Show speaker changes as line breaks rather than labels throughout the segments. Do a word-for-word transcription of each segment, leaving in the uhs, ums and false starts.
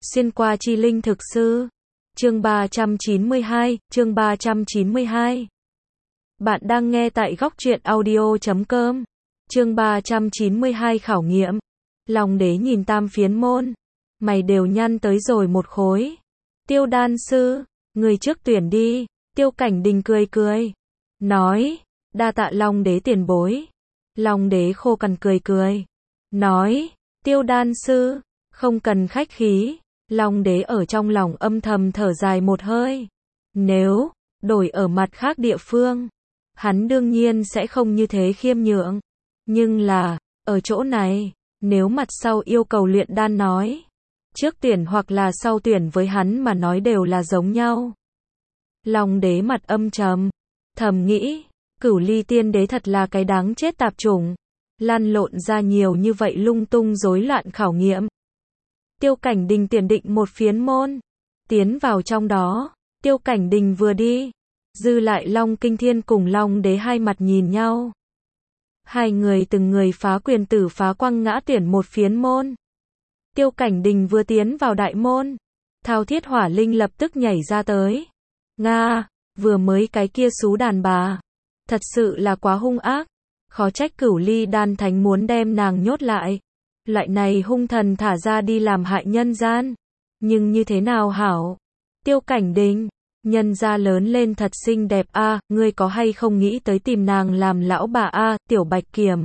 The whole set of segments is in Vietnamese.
Xuyên qua chi linh thực sư. Chương ba trăm chín mươi hai, chương ba trăm chín mươi hai. Bạn đang nghe tại góc truyện audio chấm com. Chương ba trăm chín mươi hai khảo nghiệm. Long đế nhìn tam phiến môn. Mày đều nhăn tới rồi một khối. Tiêu đan sư, người trước tuyển đi. Tiêu Cảnh Đình cười cười. Nói, đa tạ Long đế tiền bối. Long đế khô cằn cười cười. Nói, tiêu đan sư, không cần khách khí. Long đế ở trong lòng âm thầm thở dài một hơi. Nếu đổi ở mặt khác địa phương, hắn đương nhiên sẽ không như thế khiêm nhượng. Nhưng là, ở chỗ này, nếu mặt sau yêu cầu luyện đan nói, trước tuyển hoặc là sau tuyển với hắn mà nói đều là giống nhau. Long đế mặt âm trầm, thầm nghĩ, Cửu Ly tiên đế thật là cái đáng chết tạp chủng, lăn lộn ra nhiều như vậy lung tung rối loạn khảo nghiệm. Tiêu Cảnh Đình tuyển định một phiến môn, tiến vào trong đó, Tiêu Cảnh Đình vừa đi, dư lại Long Kinh Thiên cùng Long đế hai mặt nhìn nhau. Hai người từng người phá quyền tử phá quăng ngã tuyển một phiến môn. Tiêu Cảnh Đình vừa tiến vào đại môn, Thao Thiết Hỏa Linh lập tức nhảy ra tới. Nga, vừa mới cái kia xú đàn bà, thật sự là quá hung ác, khó trách Cửu Ly đan thánh muốn đem nàng nhốt lại. Loại này hung thần thả ra đi làm hại nhân gian, nhưng như thế nào hảo? Tiêu Cảnh Đình, nhân gia lớn lên thật xinh đẹp a, à, ngươi có hay không nghĩ tới tìm nàng làm lão bà a, à, Tiểu Bạch Kiểm.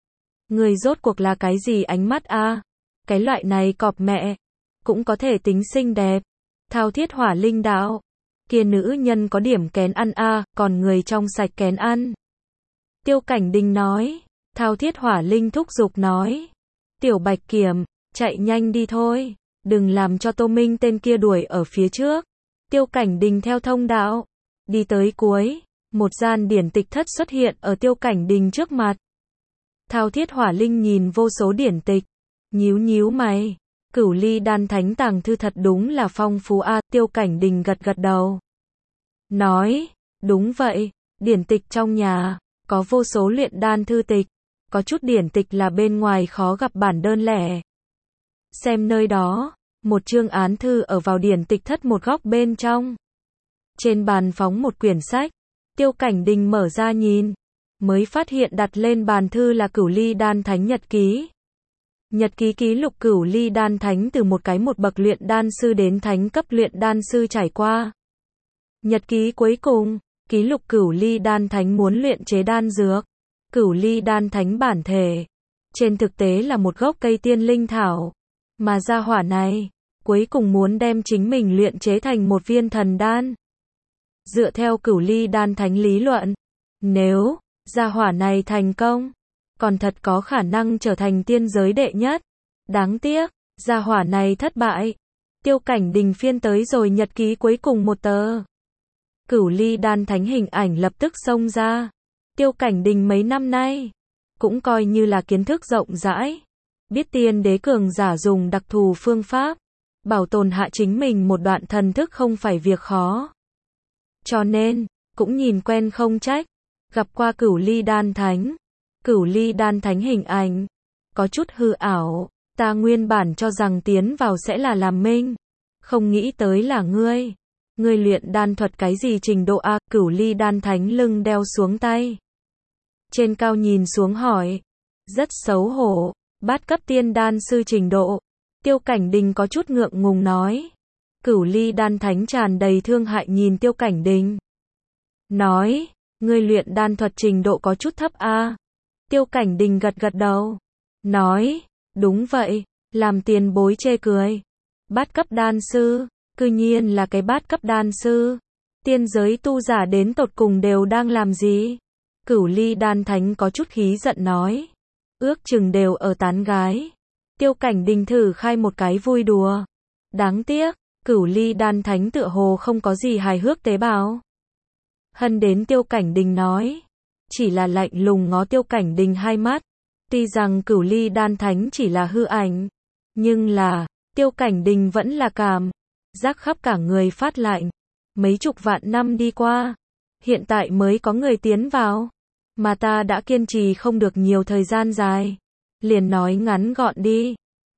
Ngươi rốt cuộc là cái gì ánh mắt a? À? Cái loại này cọp mẹ, cũng có thể tính xinh đẹp. Thao Thiết Hỏa Linh đạo, kia nữ nhân có điểm kén ăn a, à, còn người trong sạch kén ăn. Tiêu Cảnh Đình nói, Thao Thiết Hỏa Linh thúc giục nói. Tiểu Bạch Kiểm, chạy nhanh đi thôi, đừng làm cho Tô Minh tên kia đuổi ở phía trước. Tiêu Cảnh Đình theo thông đạo, đi tới cuối, một gian điển tịch thất xuất hiện ở Tiêu Cảnh Đình trước mặt. Thao Thiết Hỏa Linh nhìn vô số điển tịch, nhíu nhíu mày, Cửu Ly đan thánh tàng thư thật đúng là phong phú a, à, Tiêu Cảnh Đình gật gật đầu. Nói, đúng vậy, điển tịch trong nhà, có vô số luyện đan thư tịch. Có chút điển tịch là bên ngoài khó gặp bản đơn lẻ. Xem nơi đó, một chương án thư ở vào điển tịch thất một góc bên trong. Trên bàn phóng một quyển sách, Tiêu Cảnh Đình mở ra nhìn, mới phát hiện đặt lên bàn thư là Cửu Ly đan thánh nhật ký. Nhật ký ký lục Cửu Ly đan thánh từ một cái một bậc luyện đan sư đến thánh cấp luyện đan sư trải qua. Nhật ký cuối cùng, ký lục Cửu Ly đan thánh muốn luyện chế đan dược. Cửu Ly đan thánh bản thể, trên thực tế là một gốc cây tiên linh thảo, mà gia hỏa này, cuối cùng muốn đem chính mình luyện chế thành một viên thần đan. Dựa theo Cửu Ly đan thánh lý luận, nếu gia hỏa này thành công, còn thật có khả năng trở thành tiên giới đệ nhất. Đáng tiếc, gia hỏa này thất bại. Tiêu Cảnh Đình phiên tới rồi nhật ký cuối cùng một tờ. Cửu Ly đan thánh hình ảnh lập tức xông ra. Tiêu Cảnh Đình mấy năm nay, cũng coi như là kiến thức rộng rãi, biết tiên đế cường giả dùng đặc thù phương pháp, bảo tồn hạ chính mình một đoạn thần thức không phải việc khó. Cho nên, cũng nhìn quen không trách, gặp qua Cửu Ly đan thánh. Cửu Ly đan thánh hình ảnh, có chút hư ảo, ta nguyên bản cho rằng tiến vào sẽ là làm minh, không nghĩ tới là ngươi. Ngươi luyện đan thuật cái gì trình độ a? Cửu Ly đan thánh lưng đeo xuống tay. Trên cao nhìn xuống hỏi, rất xấu hổ, bát cấp tiên đan sư trình độ. Tiêu Cảnh Đình có chút ngượng ngùng nói. Cửu Ly đan thánh tràn đầy thương hại nhìn Tiêu Cảnh Đình. Nói, ngươi luyện đan thuật trình độ có chút thấp a. À? Tiêu Cảnh Đình gật gật đầu. Nói, đúng vậy, làm tiền bối chê cười. Bát cấp đan sư, cư nhiên là cái bát cấp đan sư. Tiên giới tu giả đến tột cùng đều đang làm gì? Cửu Ly đan thánh có chút khí giận nói. Ước chừng đều ở tán gái. Tiêu Cảnh Đình thử khai một cái vui đùa. Đáng tiếc, Cửu Ly đan thánh tựa hồ không có gì hài hước tế bào. Hân đến Tiêu Cảnh Đình nói. Chỉ là lạnh lùng ngó Tiêu Cảnh Đình hai mắt. Tuy rằng Cửu Ly đan thánh chỉ là hư ảnh, nhưng là, Tiêu Cảnh Đình vẫn là cảm giác khắp cả người phát lạnh. Mấy chục vạn năm đi qua, hiện tại mới có người tiến vào. Mà ta đã kiên trì không được nhiều thời gian dài. Liền nói ngắn gọn đi.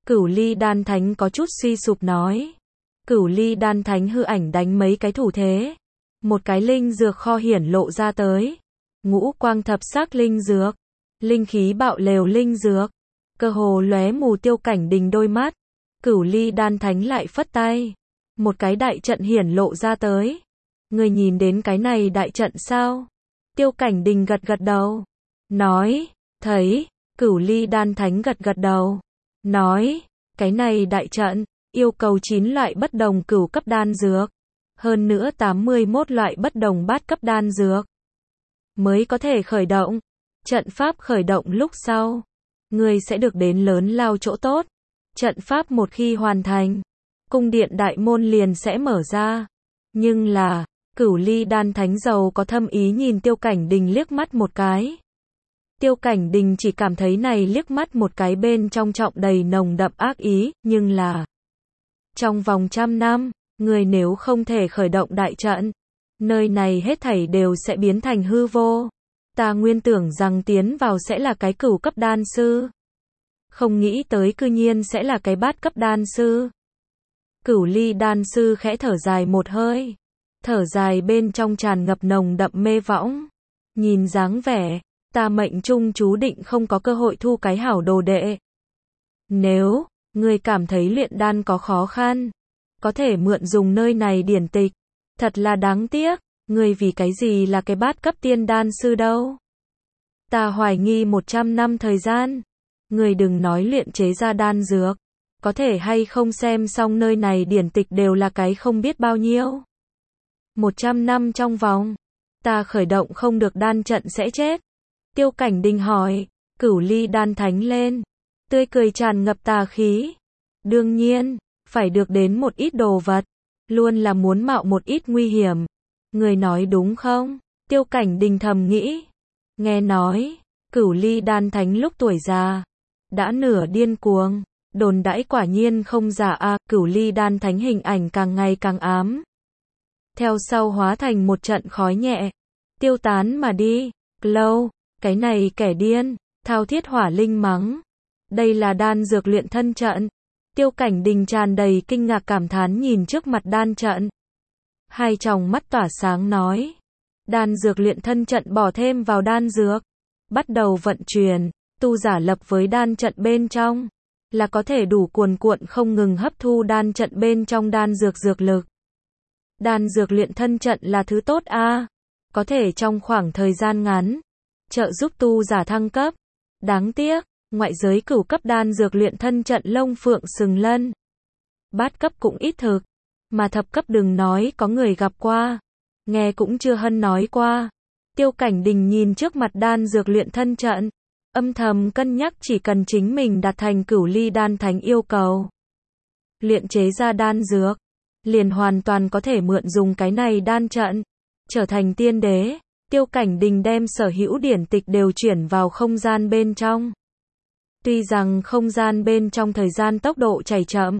Cửu Ly Đan Thánh có chút suy sụp nói. Cửu Ly Đan Thánh hư ảnh đánh mấy cái thủ thế. Một cái linh dược kho hiển lộ ra tới. Ngũ quang thập sắc linh dược. Linh khí bạo lều linh dược. Cơ hồ lóe mù Tiêu Cảnh Đình đôi mắt. Cửu Ly Đan Thánh lại phất tay. Một cái đại trận hiển lộ ra tới. Người nhìn đến cái này đại trận sao? Tiêu Cảnh Đình gật gật đầu. Nói, thấy. Cửu Ly Đan Thánh gật gật đầu. Nói, cái này đại trận, yêu cầu chín loại bất đồng cửu cấp đan dược. Hơn nữa tám mươi mốt loại bất đồng bát cấp đan dược. Mới có thể khởi động. Trận pháp khởi động lúc sau. Người sẽ được đến lớn lao chỗ tốt. Trận pháp một khi hoàn thành. Cung điện đại môn liền sẽ mở ra. Nhưng là, Cửu Ly Đan Thánh giàu có thâm ý nhìn Tiêu Cảnh Đình liếc mắt một cái. Tiêu Cảnh Đình chỉ cảm thấy này liếc mắt một cái bên trong trọng đầy nồng đậm ác ý, nhưng là trong vòng trăm năm, người nếu không thể khởi động đại trận, nơi này hết thảy đều sẽ biến thành hư vô. Ta nguyên tưởng rằng tiến vào sẽ là cái cửu cấp đan sư. Không nghĩ tới cư nhiên sẽ là cái bát cấp đan sư. Cửu Ly Đan sư khẽ thở dài một hơi. Thở dài bên trong tràn ngập nồng đậm mê võng. Nhìn dáng vẻ, ta mệnh trung chú định không có cơ hội thu cái hảo đồ đệ. Nếu, người cảm thấy luyện đan có khó khăn, có thể mượn dùng nơi này điển tịch. Thật là đáng tiếc, người vì cái gì là cái bát cấp tiên đan sư đâu. Ta hoài nghi một trăm năm thời gian. Người đừng nói luyện chế ra đan dược. Có thể hay không xem xong nơi này điển tịch đều là cái không biết bao nhiêu. một trăm năm trong vòng, ta khởi động không được đan trận sẽ chết. Tiêu Cảnh Đình hỏi, Cửu Ly Đan Thánh lên. Tươi cười tràn ngập tà khí. Đương nhiên, phải được đến một ít đồ vật. Luôn là muốn mạo một ít nguy hiểm. Người nói đúng không? Tiêu Cảnh Đình thầm nghĩ. Nghe nói, Cửu Ly Đan Thánh lúc tuổi già, đã nửa điên cuồng. Đồn đãi quả nhiên không giả a. Cửu Ly Đan Thánh hình ảnh càng ngày càng ám. Theo sau hóa thành một trận khói nhẹ. Tiêu tán mà đi. Lâu, cái này kẻ điên. Thao Thiết Hỏa Linh mắng. Đây là đan dược luyện thân trận. Tiêu Cảnh Đình tràn đầy kinh ngạc cảm thán nhìn trước mặt đan trận. Hai tròng mắt tỏa sáng nói. Đan dược luyện thân trận bỏ thêm vào đan dược. Bắt đầu vận chuyển, tu giả lập với đan trận bên trong. Là có thể đủ cuồn cuộn không ngừng hấp thu đan trận bên trong đan dược dược lực. Đan dược luyện thân trận là thứ tốt a, à? Có thể trong khoảng thời gian ngắn, trợ giúp tu giả thăng cấp. Đáng tiếc, ngoại giới cửu cấp đan dược luyện thân trận lông phượng sừng lân. Bát cấp cũng ít thực, mà thập cấp đừng nói có người gặp qua. Nghe cũng chưa hân nói qua. Tiêu Cảnh Đình nhìn trước mặt đan dược luyện thân trận. Âm thầm cân nhắc chỉ cần chính mình đạt thành Cửu Ly Đan Thánh yêu cầu. Luyện chế ra đan dược. Liền hoàn toàn có thể mượn dùng cái này đan trận. Trở thành tiên đế. Tiêu Cảnh Đình đem sở hữu điển tịch đều chuyển vào không gian bên trong. Tuy rằng không gian bên trong thời gian tốc độ chảy chậm.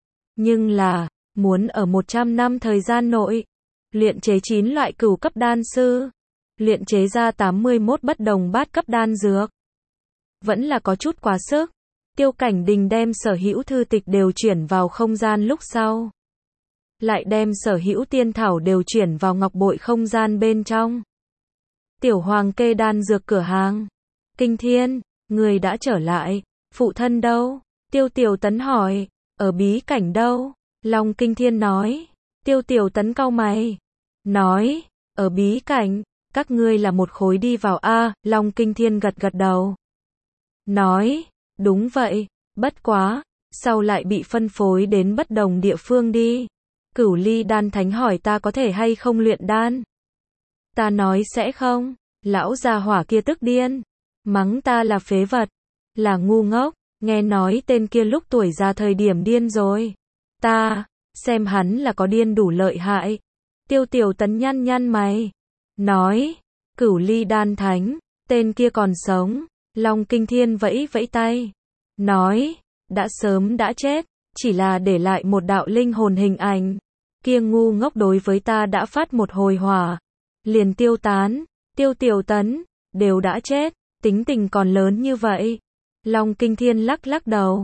Nhưng là, muốn ở một trăm năm thời gian nội. Luyện chế chín loại cửu cấp đan sư. Luyện chế ra tám mươi mốt bất đồng bát cấp đan dược. Vẫn là có chút quá sức. Tiêu Cảnh Đình đem sở hữu thư tịch đều chuyển vào không gian lúc sau. Lại đem sở hữu tiên thảo đều chuyển vào ngọc bội không gian bên trong. Tiểu Hoàng kê đan dược cửa hàng. Kinh Thiên, người đã trở lại. Phụ thân đâu? Tiêu Tiểu Tấn hỏi. Ở bí cảnh đâu? Long Kinh Thiên nói. Tiêu Tiểu Tấn cau mày. Nói, ở bí cảnh, các ngươi là một khối đi vào a. Long Kinh Thiên gật gật đầu. Nói, đúng vậy, bất quá, sau lại bị phân phối đến bất đồng địa phương đi. Cửu Ly Đan Thánh hỏi ta có thể hay không luyện đan. Ta nói sẽ không. Lão già hỏa kia tức điên. Mắng ta là phế vật. Là ngu ngốc. Nghe nói tên kia lúc tuổi già thời điểm điên rồi. Ta, xem hắn là có điên đủ lợi hại. Tiêu Tiểu Tấn nhăn nhăn mày. Nói, Cửu Ly Đan Thánh, tên kia còn sống. Long Kinh Thiên vẫy vẫy tay. Nói, đã sớm đã chết. Chỉ là để lại một đạo linh hồn hình ảnh. Kia ngu ngốc đối với ta đã phát một hồi hỏa. Liền tiêu tán. Tiêu Tiểu Tấn, đều đã chết. Tính tình còn lớn như vậy. Long Kinh Thiên lắc lắc đầu.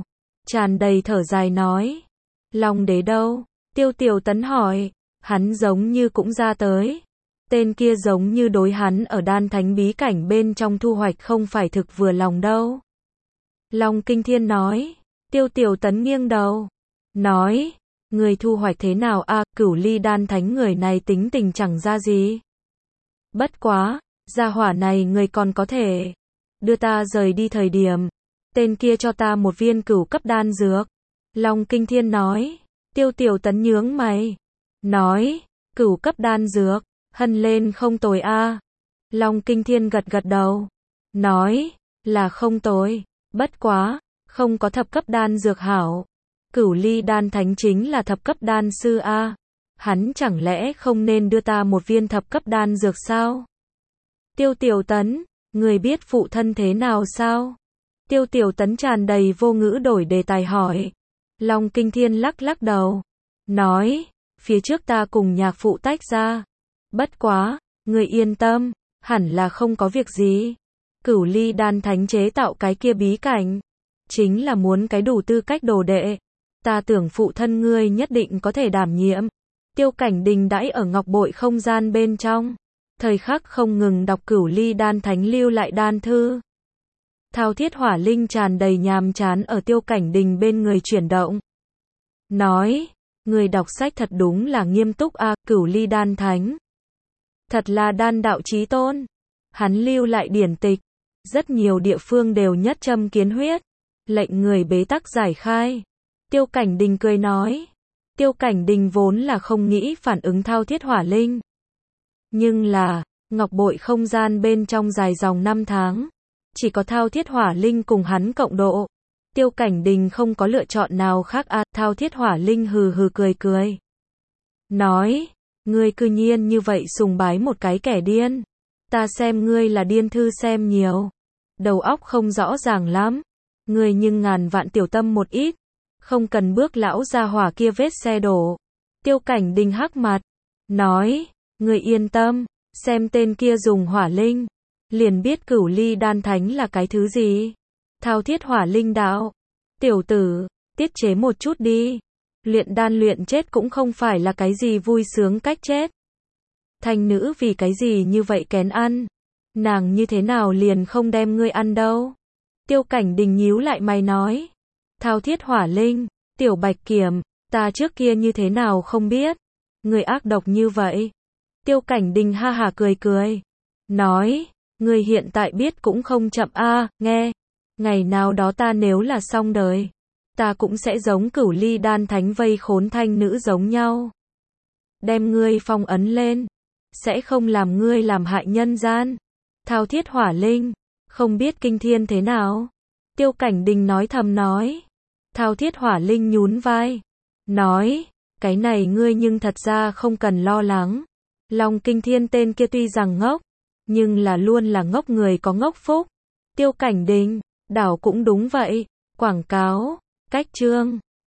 tràn đầy thở dài nói. Long đế đâu? Tiêu Tiểu Tấn hỏi. Hắn giống như cũng ra tới. Tên kia giống như đối hắn ở đan thánh bí cảnh bên trong thu hoạch không phải thực vừa lòng đâu. Long Kinh Thiên nói. Tiêu Tiểu Tấn nghiêng đầu. Nói. Người thu hoạch thế nào a? À, Cửu Ly đan thánh người này tính tình chẳng ra gì. Bất quá, gia hỏa này người còn có thể đưa ta rời đi thời điểm. Tên kia cho ta một viên cửu cấp đan dược. Long Kinh Thiên nói. Tiêu Tiểu Tấn nhướng mày. Nói. Cửu cấp đan dược. Hân lên không tồi a. À. Long Kinh Thiên gật gật đầu. Nói. Là không tồi. Bất quá. Không có thập cấp đan dược hảo. Cửu Ly đan thánh chính là thập cấp đan sư a. À. Hắn chẳng lẽ không nên đưa ta một viên thập cấp đan dược sao? Tiêu Tiểu Tấn. Người biết phụ thân thế nào sao? Tiêu Tiểu Tấn tràn đầy vô ngữ đổi đề tài hỏi. Long Kinh Thiên lắc lắc đầu. Nói. Phía trước ta cùng nhạc phụ tách ra. Bất quá. Người yên tâm. Hẳn là không có việc gì. Cửu Ly đan thánh chế tạo cái kia bí cảnh. Chính là muốn cái đủ tư cách đồ đệ. Ta tưởng phụ thân ngươi nhất định có thể đảm nhiệm. Tiêu Cảnh Đình đãi ở ngọc bội không gian bên trong. Thời khắc không ngừng đọc Cửu Ly đan thánh lưu lại đan thư. Thao thiết hỏa linh tràn đầy nhàm chán ở Tiêu Cảnh Đình bên người chuyển động. Nói, người đọc sách thật đúng là nghiêm túc a. À, Cửu Ly đan thánh. Thật là đan đạo chí tôn. Hắn lưu lại điển tịch. Rất nhiều địa phương đều nhất châm kiến huyết. Lệnh người bế tắc giải khai. Tiêu Cảnh Đình cười nói. Tiêu Cảnh Đình vốn là không nghĩ phản ứng thao thiết hỏa linh. Nhưng là, ngọc bội không gian bên trong dài dòng năm tháng. Chỉ có thao thiết hỏa linh cùng hắn cộng độ. Tiêu Cảnh Đình không có lựa chọn nào khác à. Thao thiết hỏa linh hừ hừ cười cười. Nói, ngươi cư nhiên như vậy sùng bái một cái kẻ điên. Ta xem ngươi là điên thư xem nhiều. Đầu óc không rõ ràng lắm. Ngươi nhưng ngàn vạn tiểu tâm một ít. Không cần bước lão gia hỏa kia vết xe đổ. Tiêu Cảnh Đình hắc mặt. Nói, ngươi yên tâm. Xem tên kia dùng hỏa linh. Liền biết Cửu Ly đan thánh là cái thứ gì. Thao thiết hỏa linh đạo. Tiểu tử, tiết chế một chút đi. Luyện đan luyện chết cũng không phải là cái gì vui sướng cách chết. Thanh nữ vì cái gì như vậy kén ăn. Nàng như thế nào liền không đem ngươi ăn đâu. Tiêu Cảnh Đình nhíu lại mày nói. Thao thiết hỏa linh, tiểu bạch kiểm, ta trước kia như thế nào không biết. Ngươi ác độc như vậy. Tiêu Cảnh Đình ha hả cười cười. Nói, ngươi hiện tại biết cũng không chậm a. À, nghe. Ngày nào đó ta nếu là xong đời. Ta cũng sẽ giống Cửu Ly đan thánh vây khốn thanh nữ giống nhau. Đem ngươi phong ấn lên. Sẽ không làm ngươi làm hại nhân gian. Thao thiết hỏa linh, không biết kinh thiên thế nào. Tiêu Cảnh Đình nói thầm nói. Thao thiết hỏa linh nhún vai. Nói, cái này ngươi nhưng thật ra không cần lo lắng. Long Kinh Thiên tên kia tuy rằng ngốc, nhưng là luôn là ngốc người có ngốc phúc. Tiêu Cảnh Đình, đảo cũng đúng vậy. Quảng cáo, cách chương.